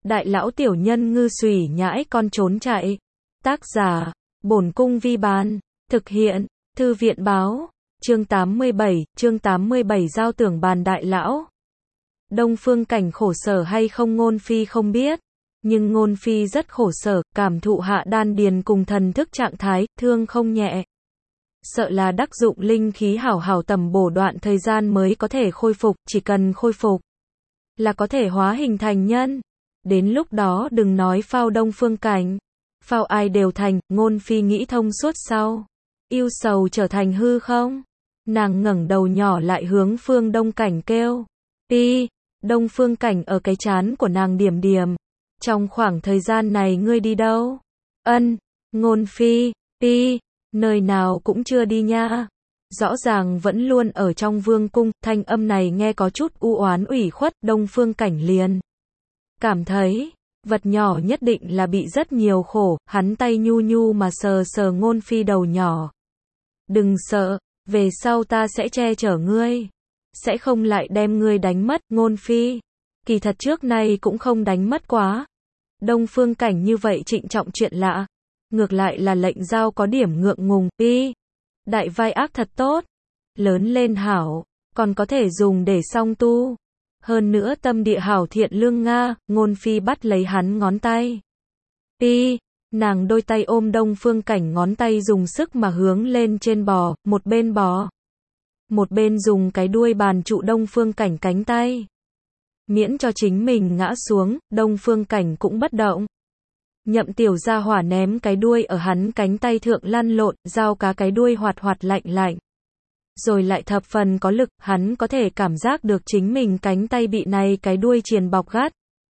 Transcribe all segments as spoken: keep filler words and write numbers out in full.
Đại lão tiểu nhân ngư xùy nhãi con trốn chạy. Tác giả, Bổn Cung Vi Bán. Thực hiện, Thư viện Báo. Chương tám mươi bảy, chương tám mươi bảy giao tưởng bàn đại lão. Đông Phương Cảnh khổ sở hay không Ngôn Phi không biết. Nhưng Ngôn Phi rất khổ sở, cảm thụ hạ đan điền cùng thần thức trạng thái, thương không nhẹ. Sợ là đắc dụng linh khí hảo hảo tầm bổ đoạn thời gian mới có thể khôi phục, chỉ cần khôi phục là có thể hóa hình thành nhân. Đến lúc đó đừng nói phao Đông Phương Cảnh, phao ai đều thành. Ngôn Phi nghĩ thông suốt sau, yêu sầu trở thành hư không. Nàng ngẩng đầu nhỏ lại hướng Phương Đông Cảnh kêu. Pi, Đông Phương Cảnh ở cái trán của nàng điểm điểm. Trong khoảng thời gian này ngươi đi đâu? Ân, Ngôn Phi, Pi, nơi nào cũng chưa đi nha. Rõ ràng vẫn luôn ở trong vương cung, thanh âm này nghe có chút u oán ủy khuất. Đông Phương Cảnh liền cảm thấy, vật nhỏ nhất định là bị rất nhiều khổ. Hắn tay nhu nhu mà sờ sờ Ngôn Phi đầu nhỏ. Đừng sợ, về sau ta sẽ che chở ngươi, sẽ không lại đem ngươi đánh mất. Ngôn Phi kỳ thật trước nay cũng không đánh mất quá. Đông Phương Cảnh như vậy trịnh trọng chuyện lạ, ngược lại là lệnh giao có điểm ngượng ngùng. Pi, đại vai ác thật tốt, lớn lên hảo, còn có thể dùng để song tu. Hơn nữa tâm địa hảo thiện lương nga. Ngôn Phi bắt lấy hắn ngón tay. Pi, nàng đôi tay ôm Đông Phương Cảnh ngón tay dùng sức mà hướng lên trên bò, một bên bò, một bên dùng cái đuôi bàn trụ Đông Phương Cảnh cánh tay. Miễn cho chính mình ngã xuống, Đông Phương Cảnh cũng bất động. Nhậm tiểu gia hỏa ném cái đuôi ở hắn cánh tay thượng lăn lộn, dao cá cái đuôi hoạt hoạt lạnh lạnh. Rồi lại thập phần có lực, hắn có thể cảm giác được chính mình cánh tay bị này cái đuôi triền bọc gắt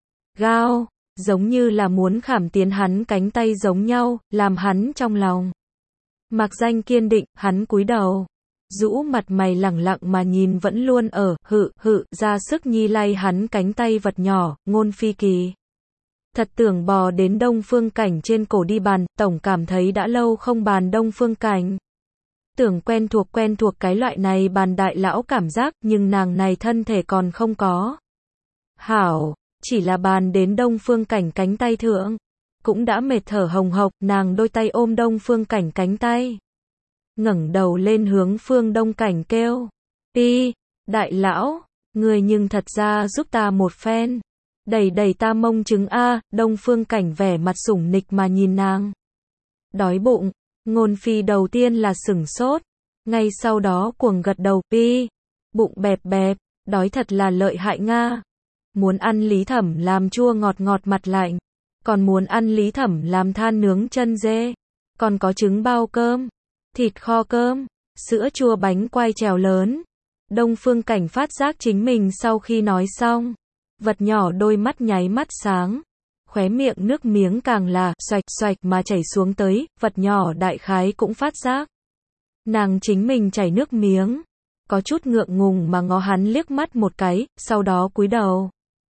gao, giống như là muốn khảm tiến hắn cánh tay giống nhau, làm hắn trong lòng mặc danh kiên định. Hắn cúi đầu, rũ mặt mày lẳng lặng mà nhìn vẫn luôn ở hự hự ra sức nhi lay hắn cánh tay vật nhỏ. Ngôn Phi kỳ thật tưởng bò đến Đông Phương Cảnh trên cổ đi bàn, tổng cảm thấy đã lâu không bàn Đông Phương Cảnh. Tưởng quen thuộc quen thuộc cái loại này bàn đại lão cảm giác, nhưng nàng này thân thể còn không có hảo, chỉ là bàn đến Đông Phương Cảnh cánh tay thượng, cũng đã mệt thở hồng hộc. Nàng đôi tay ôm Đông Phương Cảnh cánh tay, ngẩng đầu lên hướng Phương Đông Cảnh kêu. Pi, đại lão, người nhưng thật ra giúp ta một phen, đẩy đẩy ta mông trứng a. Đông Phương Cảnh vẻ mặt sủng nịch mà nhìn nàng. Đói bụng. Ngôn Phi đầu tiên là sửng sốt, ngay sau đó cuồng gật đầu. Pi, bụng bẹp bẹp, đói thật là lợi hại nga. Muốn ăn Lý Thẩm làm chua ngọt ngọt mặt lạnh, còn muốn ăn Lý Thẩm làm than nướng chân dê, còn có trứng bao cơm, thịt kho cơm, sữa chua bánh quai trèo lớn. Đông Phương Cảnh phát giác chính mình sau khi nói xong, vật nhỏ đôi mắt nháy mắt sáng, khóe miệng nước miếng càng là xoạch xoạch mà chảy xuống tới. Vật nhỏ đại khái cũng phát giác nàng chính mình chảy nước miếng, có chút ngượng ngùng mà ngó hắn liếc mắt một cái, sau đó cúi đầu,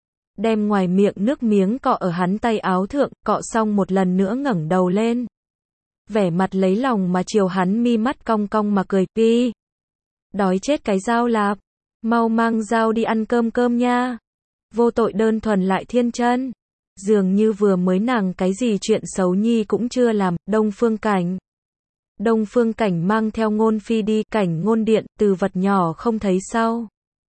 đem ngoài miệng nước miếng cọ ở hắn tay áo thượng, cọ xong một lần nữa ngẩng đầu lên, vẻ mặt lấy lòng mà chiều hắn mi mắt cong cong mà cười. Pi, đói chết cái dao lạp, mau mang dao đi ăn cơm cơm nha. Vô tội đơn thuần lại thiên chân, dường như vừa mới nàng cái gì chuyện xấu nhi cũng chưa làm. Đông Phương Cảnh Đông Phương Cảnh mang theo Ngôn Phi đi Cảnh Ngôn Điện, từ vật nhỏ không thấy sau,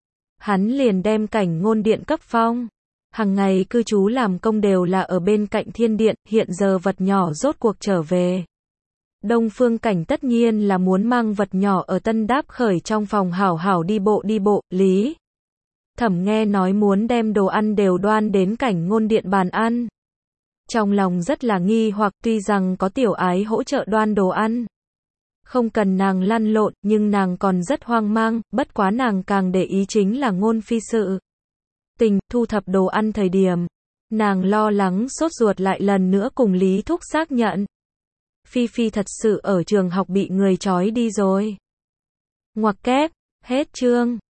hắn liền đem Cảnh Ngôn Điện cấp phong. Hằng ngày cư trú làm công đều là ở bên cạnh thiên điện, hiện giờ vật nhỏ rốt cuộc trở về. Đông Phương Cảnh tất nhiên là muốn mang vật nhỏ ở Tân Đáp Khởi trong phòng hảo hảo đi bộ đi bộ. Lý Thẩm nghe nói muốn đem đồ ăn đều đoan đến Cảnh Ngôn Điện bàn ăn, trong lòng rất là nghi hoặc. Tuy rằng có tiểu ái hỗ trợ đoan đồ ăn, không cần nàng lăn lộn, nhưng nàng còn rất hoang mang. Bất quá nàng càng để ý chính là Ngôn Phi sự tình. Thu thập đồ ăn thời điểm, nàng lo lắng sốt ruột lại lần nữa cùng Lý Thúc xác nhận Phi Phi thật sự ở trường học bị người trói đi rồi. Ngoặc kép, hết chương.